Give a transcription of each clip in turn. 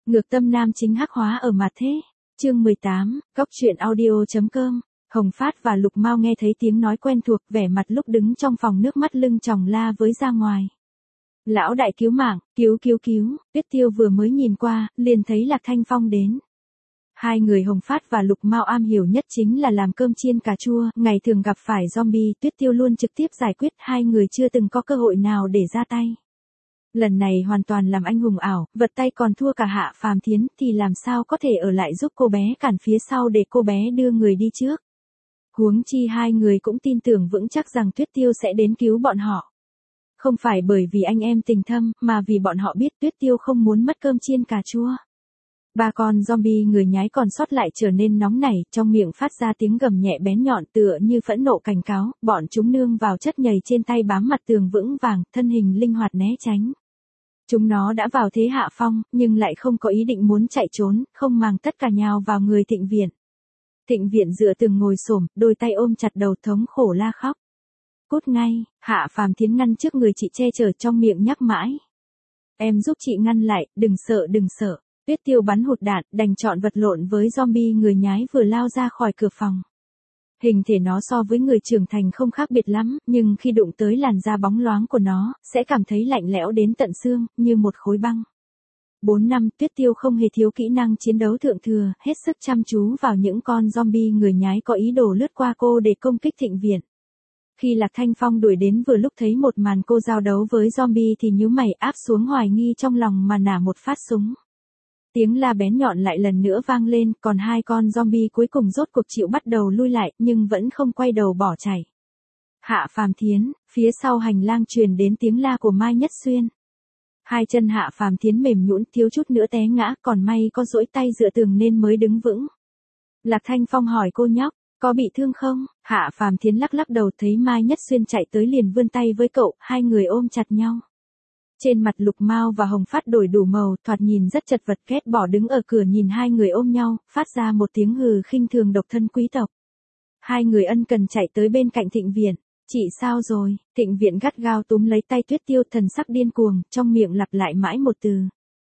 Ngược tâm nam chính hắc hóa ở mặt thế. Chương 18, Cóc truyện audio.com. Hồng Phát và Lục Mao nghe thấy tiếng nói quen thuộc, vẻ mặt lúc đứng trong phòng nước mắt lưng tròng la với ra ngoài. Lão đại cứu mạng, cứu. Tuyết Tiêu vừa mới nhìn qua, liền thấy Lạc Thanh Phong đến. Hai người Hồng Phát và Lục Mao am hiểu nhất chính là làm cơm chiên cà chua, ngày thường gặp phải zombie, Tuyết Tiêu luôn trực tiếp giải quyết, hai người chưa từng có cơ hội nào để ra tay. Lần này hoàn toàn làm anh hùng ảo, vật tay còn thua cả Hạ Phàm Thiến, thì làm sao có thể ở lại giúp cô bé cản phía sau để cô bé đưa người đi trước. Huống chi hai người cũng tin tưởng vững chắc rằng Tuyết Tiêu sẽ đến cứu bọn họ. Không phải bởi vì anh em tình thâm, mà vì bọn họ biết Tuyết Tiêu không muốn mất cơm chiên cà chua. Ba con zombie người nhái còn sót lại trở nên nóng nảy, trong miệng phát ra tiếng gầm nhẹ bén nhọn tựa như phẫn nộ cảnh cáo, bọn chúng nương vào chất nhầy trên tay bám mặt tường vững vàng, thân hình linh hoạt né tránh. Chúng nó đã vào thế hạ phong, nhưng lại không có ý định muốn chạy trốn, không màng tất cả nhào vào người Thịnh Viện. Thịnh Viện dựa tường ngồi xổm, đôi tay ôm chặt đầu thống khổ la khóc. Cút ngay, Hạ Phàm Thiến ngăn trước người chị che chở trong miệng nhắc mãi. Em giúp chị ngăn lại, đừng sợ. Tuyết Tiêu bắn hụt đạn, đành chọn vật lộn với zombie người nhái vừa lao ra khỏi cửa phòng. Hình thể nó so với người trưởng thành không khác biệt lắm, nhưng khi đụng tới làn da bóng loáng của nó, sẽ cảm thấy lạnh lẽo đến tận xương, như một khối băng. 4 năm, Tuyết Tiêu không hề thiếu kỹ năng chiến đấu thượng thừa, hết sức chăm chú vào những con zombie người nhái có ý đồ lướt qua cô để công kích Thịnh Viện. Khi Lạc Thanh Phong đuổi đến vừa lúc thấy một màn cô giao đấu với zombie thì nhíu mày áp xuống hoài nghi trong lòng mà nả một phát súng. Tiếng la bén nhọn lại lần nữa vang lên, còn hai con zombie cuối cùng rốt cuộc chịu bắt đầu lui lại, nhưng vẫn không quay đầu bỏ chạy. Hạ Phàm Thiến, phía sau hành lang truyền đến tiếng la của Mai Nhất Xuyên. Hai chân Hạ Phàm Thiến mềm nhũn thiếu chút nữa té ngã, còn may có duỗi tay dựa tường nên mới đứng vững. Lạc Thanh Phong hỏi cô nhóc, có bị thương không? Hạ Phàm Thiến lắc đầu, thấy Mai Nhất Xuyên chạy tới liền vươn tay với cậu, hai người ôm chặt nhau. Trên mặt Lục Mao và Hồng Phát đổi đủ màu, thoạt nhìn rất chật vật, ghét bỏ đứng ở cửa nhìn hai người ôm nhau, phát ra một tiếng hừ khinh thường độc thân quý tộc. Hai người ân cần chạy tới bên cạnh Thịnh Viện. Chị sao rồi? Thịnh Viện gắt gao túm lấy tay Tuyết Tiêu, thần sắc điên cuồng, trong miệng lặp lại mãi một từ.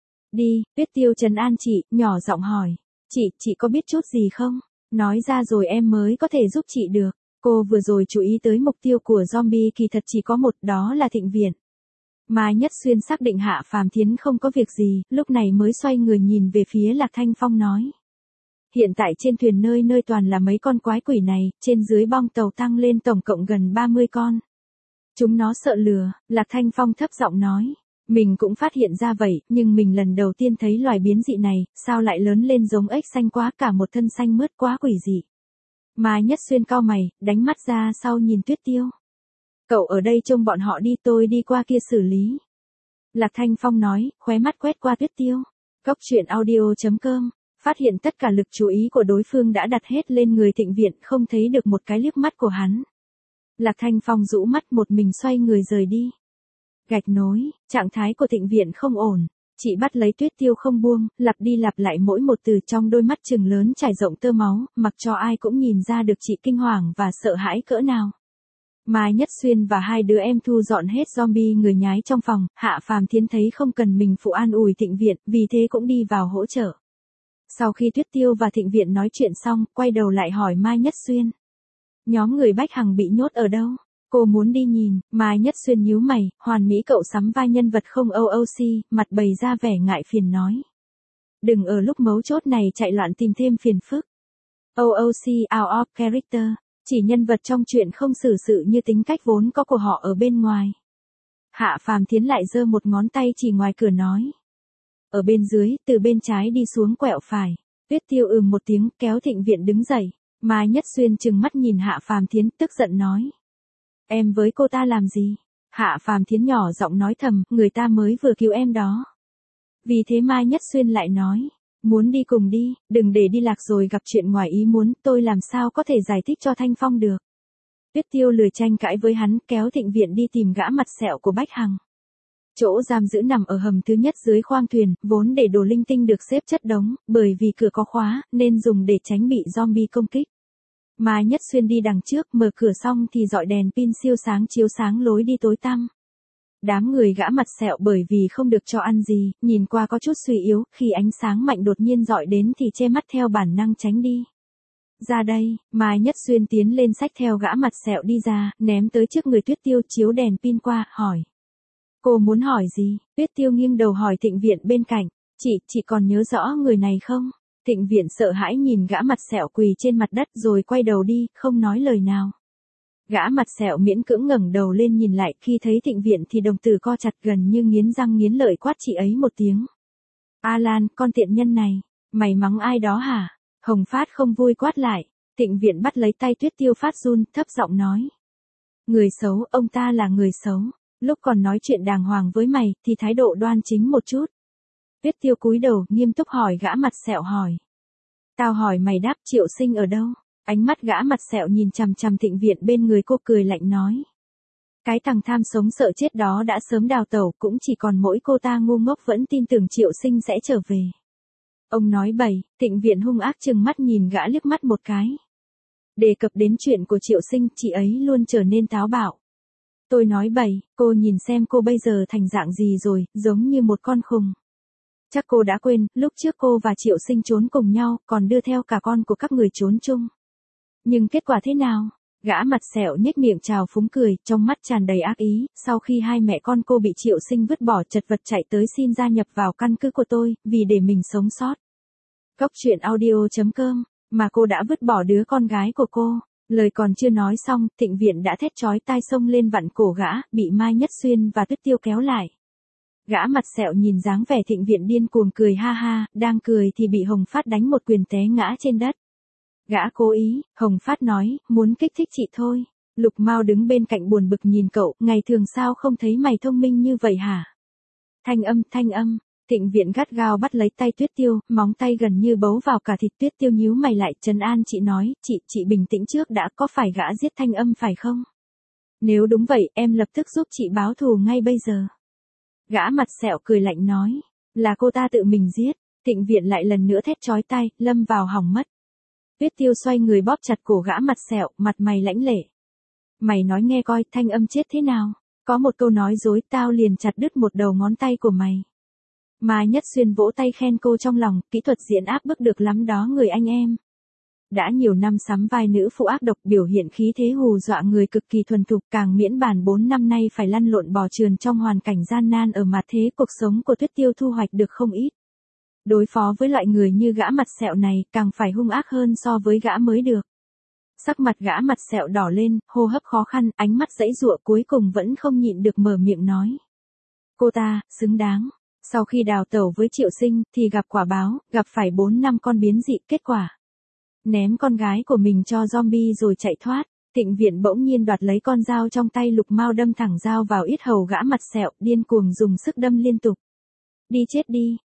Đi, Tuyết Tiêu trấn an chị, nhỏ giọng hỏi. Chị có biết chút gì không? Nói ra rồi em mới có thể giúp chị được. Cô vừa rồi chú ý tới mục tiêu của zombie kỳ thật chỉ có một, đó là Thịnh Viện. Mai Nhất Xuyên xác định Hạ Phàm Thiến không có việc gì, lúc này mới xoay người nhìn về phía Lạc Thanh Phong nói. Hiện tại trên thuyền nơi toàn là mấy con quái quỷ này, trên dưới bong tàu tăng lên tổng cộng gần 30 con. Chúng nó sợ lừa, Lạc Thanh Phong thấp giọng nói. Mình cũng phát hiện ra vậy, nhưng mình lần đầu tiên thấy loài biến dị này, sao lại lớn lên giống ếch xanh quá, cả một thân xanh mướt quá quỷ dị. Mai Nhất Xuyên cau mày, đánh mắt ra sau nhìn Tuyết Tiêu. Cậu ở đây trông bọn họ đi, tôi đi qua kia xử lý. Lạc Thanh Phong nói, khóe mắt quét qua Tuyết Tiêu. Cóc truyện audio.com. Phát hiện tất cả lực chú ý của đối phương đã đặt hết lên người Thịnh Viện, không thấy được một cái liếc mắt của hắn. Lạc Thanh Phong rũ mắt một mình xoay người rời đi. Gạch nối, trạng thái của Thịnh Viện không ổn. Chị bắt lấy Tuyết Tiêu không buông, lặp đi lặp lại mỗi một từ, trong đôi mắt trừng lớn trải rộng tơ máu, mặc cho ai cũng nhìn ra được chị kinh hoàng và sợ hãi cỡ nào. Mai Nhất Xuyên và hai đứa em thu dọn hết zombie người nhái trong phòng, Hạ Phàm Thiến thấy không cần mình phụ an ủi Thịnh Viện, vì thế cũng đi vào hỗ trợ. Sau khi Tuyết Tiêu và Thịnh Viện nói chuyện xong, quay đầu lại hỏi Mai Nhất Xuyên. Nhóm người Bách Hằng bị nhốt ở đâu? Cô muốn đi nhìn. Mai Nhất Xuyên nhíu mày, hoàn mỹ cậu sắm vai nhân vật không OOC, mặt bày ra vẻ ngại phiền nói. Đừng ở lúc mấu chốt này chạy loạn tìm thêm phiền phức. OOC out of character. Chỉ nhân vật trong chuyện không xử sự như tính cách vốn có của họ ở bên ngoài. Hạ Phàm Thiến lại giơ một ngón tay chỉ ngoài cửa nói. Ở bên dưới, từ bên trái đi xuống quẹo phải. Tuyết Tiêu một tiếng, kéo Thịnh Viện đứng dậy. Mai Nhất Xuyên trừng mắt nhìn Hạ Phàm Thiến, tức giận nói. Em với cô ta làm gì? Hạ Phàm Thiến nhỏ giọng nói thầm, người ta mới vừa cứu em đó. Vì thế Mai Nhất Xuyên lại nói. Muốn đi cùng đi, đừng để đi lạc rồi gặp chuyện ngoài ý muốn, tôi làm sao có thể giải thích cho Thanh Phong được. Tuyết Tiêu lười tranh cãi với hắn, kéo Thịnh Viện đi tìm gã mặt sẹo của Bách Hằng. Chỗ giam giữ nằm ở hầm thứ nhất dưới khoang thuyền, vốn để đồ linh tinh được xếp chất đống, bởi vì cửa có khóa, nên dùng để tránh bị zombie công kích. Mai Nhất Xuyên đi đằng trước, mở cửa xong thì dọi đèn pin siêu sáng chiếu sáng lối đi tối tăm. Đám người gã mặt sẹo bởi vì không được cho ăn gì, nhìn qua có chút suy yếu, khi ánh sáng mạnh đột nhiên dọi đến thì che mắt theo bản năng tránh đi. Ra đây, Mai Nhất Xuyên tiến lên xách theo gã mặt sẹo đi ra, ném tới trước người Tuyết Tiêu chiếu đèn pin qua, hỏi. Cô muốn hỏi gì? Tuyết Tiêu nghiêng đầu hỏi Thịnh Viện bên cạnh. Chị còn nhớ rõ người này không? Thịnh Viện sợ hãi nhìn gã mặt sẹo quỳ trên mặt đất rồi quay đầu đi, không nói lời nào. Gã mặt sẹo miễn cưỡng ngẩng đầu lên nhìn lại, khi thấy Thịnh Viện thì đồng tử co chặt gần như nghiến răng nghiến lợi quát chị ấy một tiếng. Alan, con tiện nhân này, mày mắng ai đó hả? Hồng Phát không vui quát lại. Thịnh Viện bắt lấy tay Tuyết Tiêu phát run, thấp giọng nói. Người xấu, ông ta là người xấu. Lúc còn nói chuyện đàng hoàng với mày, thì thái độ đoan chính một chút. Tuyết Tiêu cúi đầu, nghiêm túc hỏi gã mặt sẹo hỏi. Tao hỏi mày đáp Triệu Sinh ở đâu? Ánh mắt gã mặt sẹo nhìn chằm chằm Thịnh Viện bên người cô cười lạnh nói. Cái thằng tham sống sợ chết đó đã sớm đào tẩu, cũng chỉ còn mỗi cô ta ngu ngốc vẫn tin tưởng Triệu Sinh sẽ trở về. Ông nói bậy. Thịnh Viện hung ác trừng mắt nhìn gã liếc mắt một cái. Đề cập đến chuyện của Triệu Sinh, chị ấy luôn trở nên táo bạo. Tôi nói bậy, cô nhìn xem cô bây giờ thành dạng gì rồi, giống như một con khùng. Chắc cô đã quên, lúc trước cô và Triệu Sinh trốn cùng nhau, còn đưa theo cả con của các người trốn chung. Nhưng kết quả thế nào? Gã mặt sẹo nhếch miệng trào phúng cười, trong mắt tràn đầy ác ý, sau khi hai mẹ con cô bị Triệu Sinh vứt bỏ chật vật chạy tới xin gia nhập vào căn cứ của tôi, vì để mình sống sót. Cốc truyện audio.com, mà cô đã vứt bỏ đứa con gái của cô. Lời còn chưa nói xong, Thịnh Viện đã thét chói tai xông lên vặn cổ gã, bị Mai Nhất Xuyên và Tuyết Tiêu kéo lại. Gã mặt sẹo nhìn dáng vẻ Thịnh Viện điên cuồng cười ha ha, đang cười thì bị Hồng Phát đánh một quyền té ngã trên đất. Gã cố ý, Hồng Phát nói, muốn kích thích chị thôi. Lục Mao đứng bên cạnh buồn bực nhìn cậu, ngày thường sao không thấy mày thông minh như vậy hả? Thanh âm. Thịnh Viện gắt gao bắt lấy tay Tuyết Tiêu, móng tay gần như bấu vào cả thịt. Tuyết Tiêu nhíu mày lại, trấn an chị nói, chị bình tĩnh trước đã, có phải gã giết Thanh Âm phải không? Nếu đúng vậy, em lập tức giúp chị báo thù ngay bây giờ. Gã mặt sẹo cười lạnh nói, là cô ta tự mình giết. Thịnh Viện lại lần nữa thét chói tai, lâm vào hỏng mất. Tuyết Tiêu xoay người bóp chặt cổ gã mặt sẹo, mặt mày lãnh lệ. Mày nói nghe coi, Thanh Âm chết thế nào? Có một câu nói dối, tao liền chặt đứt một đầu ngón tay của mày. Mai Nhất Xuyên vỗ tay khen cô trong lòng, kỹ thuật diễn áp bức được lắm đó người anh em. Đã nhiều năm sắm vai nữ phụ ác độc, biểu hiện khí thế hù dọa người cực kỳ thuần thục, càng miễn bàn 4 năm nay phải lăn lộn bò trườn trong hoàn cảnh gian nan ở mặt thế, cuộc sống của Tuyết Tiêu thu hoạch được không ít. Đối phó với loại người như gã mặt sẹo này, càng phải hung ác hơn so với gã mới được. Sắc mặt gã mặt sẹo đỏ lên, hô hấp khó khăn, ánh mắt giãy giụa, cuối cùng vẫn không nhịn được mở miệng nói. Cô ta, xứng đáng. Sau khi đào tẩu với Triệu Sinh, thì gặp quả báo, gặp phải 4 năm con biến dị, kết quả. Ném con gái của mình cho zombie rồi chạy thoát. Thịnh Viện bỗng nhiên đoạt lấy con dao trong tay Lục Mao, đâm thẳng dao vào yết hầu gã mặt sẹo, điên cuồng dùng sức đâm liên tục. Đi chết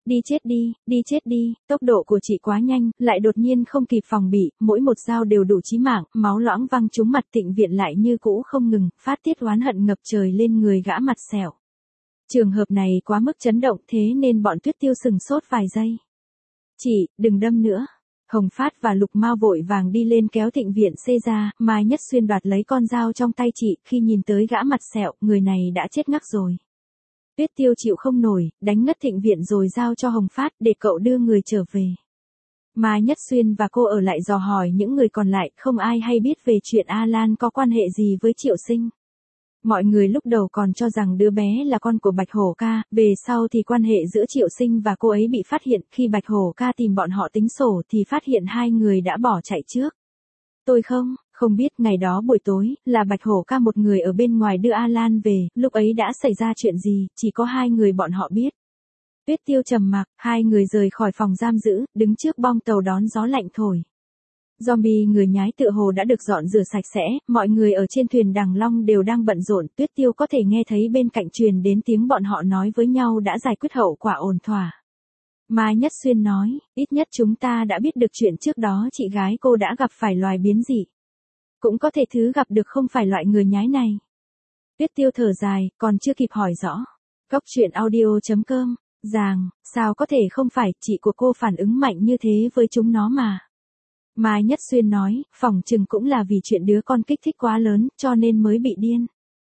đi, tốc độ của chị quá nhanh, lại đột nhiên không kịp phòng bị, mỗi một dao đều đủ chí mạng, máu loãng văng trúng mặt. Thịnh Viện lại như cũ không ngừng, phát tiết oán hận ngập trời lên người gã mặt sẹo. Trường hợp này quá mức chấn động, thế nên bọn Tuyết Tiêu sừng sốt vài giây. Chị, đừng đâm nữa. Hồng Phát và Lục Mao vội vàng đi lên kéo Thịnh Viện xê ra, Mai Nhất Xuyên đoạt lấy con dao trong tay chị, khi nhìn tới gã mặt sẹo, người này đã chết ngắc rồi. Tuyết Tiêu chịu không nổi, đánh ngất Thịnh Viện rồi giao cho Hồng Phát để cậu đưa người trở về. Mai Nhất Xuyên và cô ở lại dò hỏi những người còn lại, không ai hay biết về chuyện Alan có quan hệ gì với Triệu Sinh. Mọi người lúc đầu còn cho rằng đứa bé là con của Bạch Hổ Ca, về sau thì quan hệ giữa Triệu Sinh và cô ấy bị phát hiện, khi Bạch Hổ Ca tìm bọn họ tính sổ thì phát hiện hai người đã bỏ chạy trước. Tôi không biết ngày đó buổi tối, là Bạch Hổ Ca một người ở bên ngoài đưa Alan về, lúc ấy đã xảy ra chuyện gì, chỉ có hai người bọn họ biết. Tuyết Tiêu trầm mặc, hai người rời khỏi phòng giam giữ, đứng trước bong tàu đón gió lạnh thổi. Zombie người nhái tựa hồ đã được dọn rửa sạch sẽ, mọi người ở trên thuyền Đằng Long đều đang bận rộn. Tuyết Tiêu có thể nghe thấy bên cạnh truyền đến tiếng bọn họ nói với nhau đã giải quyết hậu quả ổn thỏa. Mai Nhất Xuyên nói, ít nhất chúng ta đã biết được chuyện trước đó chị gái cô đã gặp phải loài biến dị. Cũng có thể thứ gặp được không phải loại người nhái này. Tuyết Tiêu thở dài, còn chưa kịp hỏi rõ. Cốc truyện audio.com, sao có thể không phải, chị của cô phản ứng mạnh như thế với chúng nó mà. Mai Nhất Xuyên nói, phỏng chừng cũng là vì chuyện đứa con kích thích quá lớn, cho nên mới bị điên.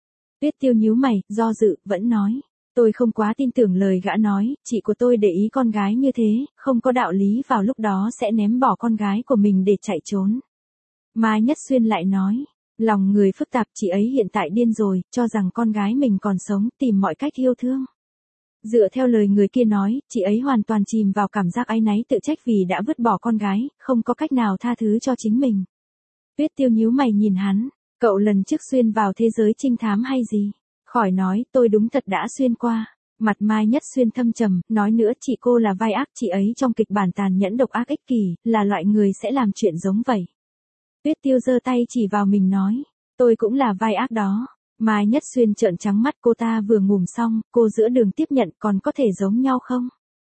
Tuyết Tiêu nhíu mày, do dự, vẫn nói. Tôi không quá tin tưởng lời gã nói, chị của tôi để ý con gái như thế, không có đạo lý vào lúc đó sẽ ném bỏ con gái của mình để chạy trốn. Mai Nhất Xuyên lại nói, lòng người phức tạp, chị ấy hiện tại điên rồi, cho rằng con gái mình còn sống, tìm mọi cách yêu thương. Dựa theo lời người kia nói, chị ấy hoàn toàn chìm vào cảm giác áy náy tự trách vì đã vứt bỏ con gái, không có cách nào tha thứ cho chính mình. Tuyết Tiêu nhíu mày nhìn hắn, cậu lần trước xuyên vào thế giới trinh thám hay gì? Khỏi nói, tôi đúng thật đã xuyên qua. Mặt Mai Nhất Xuyên thâm trầm, nói nữa chị cô là vai ác, chị ấy trong kịch bản tàn nhẫn độc ác ích kỷ, là loại người sẽ làm chuyện giống vậy. Tuyết Tiêu giơ tay chỉ vào mình nói, tôi cũng là vai ác đó. Mai Nhất Xuyên trợn trắng mắt, cô ta vừa ngủm xong, cô giữa đường tiếp nhận, còn có thể giống nhau không?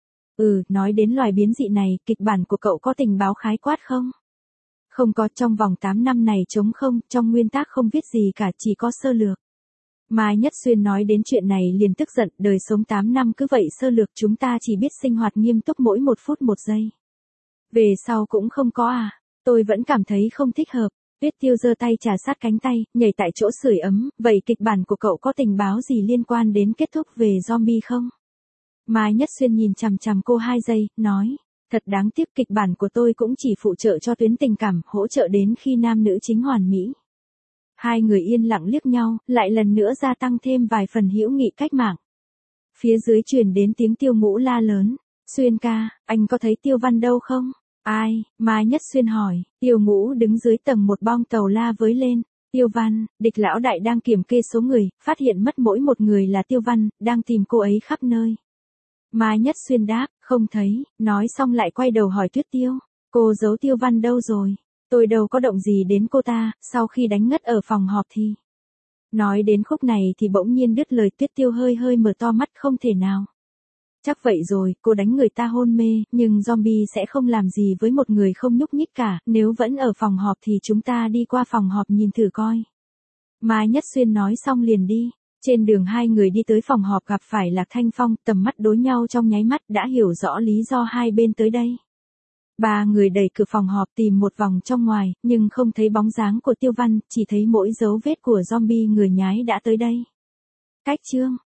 Nói đến loài biến dị này, kịch bản của cậu có tình báo khái quát không? Không có, trong vòng 8 năm này trống không, trong nguyên tác không viết gì cả, chỉ có sơ lược. Mai Nhất Xuyên nói đến chuyện này liền tức giận, đời sống 8 năm cứ vậy sơ lược, chúng ta chỉ biết sinh hoạt nghiêm túc mỗi 1 phút 1 giây. Về sau cũng không có à, tôi vẫn cảm thấy không thích hợp. Tuyết Tiêu giơ tay trà sát cánh tay, nhảy tại chỗ sưởi ấm, vậy kịch bản của cậu có tình báo gì liên quan đến kết thúc về zombie không? Mai Nhất Xuyên nhìn chằm chằm cô 2 giây, nói, thật đáng tiếc, kịch bản của tôi cũng chỉ phụ trợ cho tuyến tình cảm, hỗ trợ đến khi nam nữ chính hoàn mỹ. Hai người yên lặng liếc nhau, lại lần nữa gia tăng thêm vài phần hữu nghị cách mạng. Phía dưới truyền đến tiếng Tiêu Ngũ la lớn, Xuyên ca, anh có thấy Tiêu Văn đâu không? Ai? Mai Nhất Xuyên hỏi. Tiêu Ngũ đứng dưới tầng 1 bong tàu la với lên. Tiêu Văn, địch lão đại đang kiểm kê số người, phát hiện mất mỗi một người là Tiêu Văn, đang tìm cô ấy khắp nơi. Mai Nhất Xuyên đáp, không thấy, nói xong lại quay đầu hỏi Tuyết Tiêu. Cô giấu Tiêu Văn đâu rồi? Tôi đâu có động gì đến cô ta, sau khi đánh ngất ở phòng họp thì. Nói đến khúc này thì bỗng nhiên đứt lời, Tuyết Tiêu hơi hơi mở to mắt, không thể nào. Chắc vậy rồi, cô đánh người ta hôn mê, nhưng zombie sẽ không làm gì với một người không nhúc nhích cả, nếu vẫn ở phòng họp thì chúng ta đi qua phòng họp nhìn thử coi. Mai Nhất Xuyên nói xong liền đi. Trên đường hai người đi tới phòng họp gặp phải Lạc Thanh Phong, tầm mắt đối nhau trong nháy mắt đã hiểu rõ lý do hai bên tới đây. Ba người đẩy cửa phòng họp tìm một vòng trong ngoài, nhưng không thấy bóng dáng của Tiêu Văn, chỉ thấy mỗi dấu vết của zombie người nhái đã tới đây. Cách chương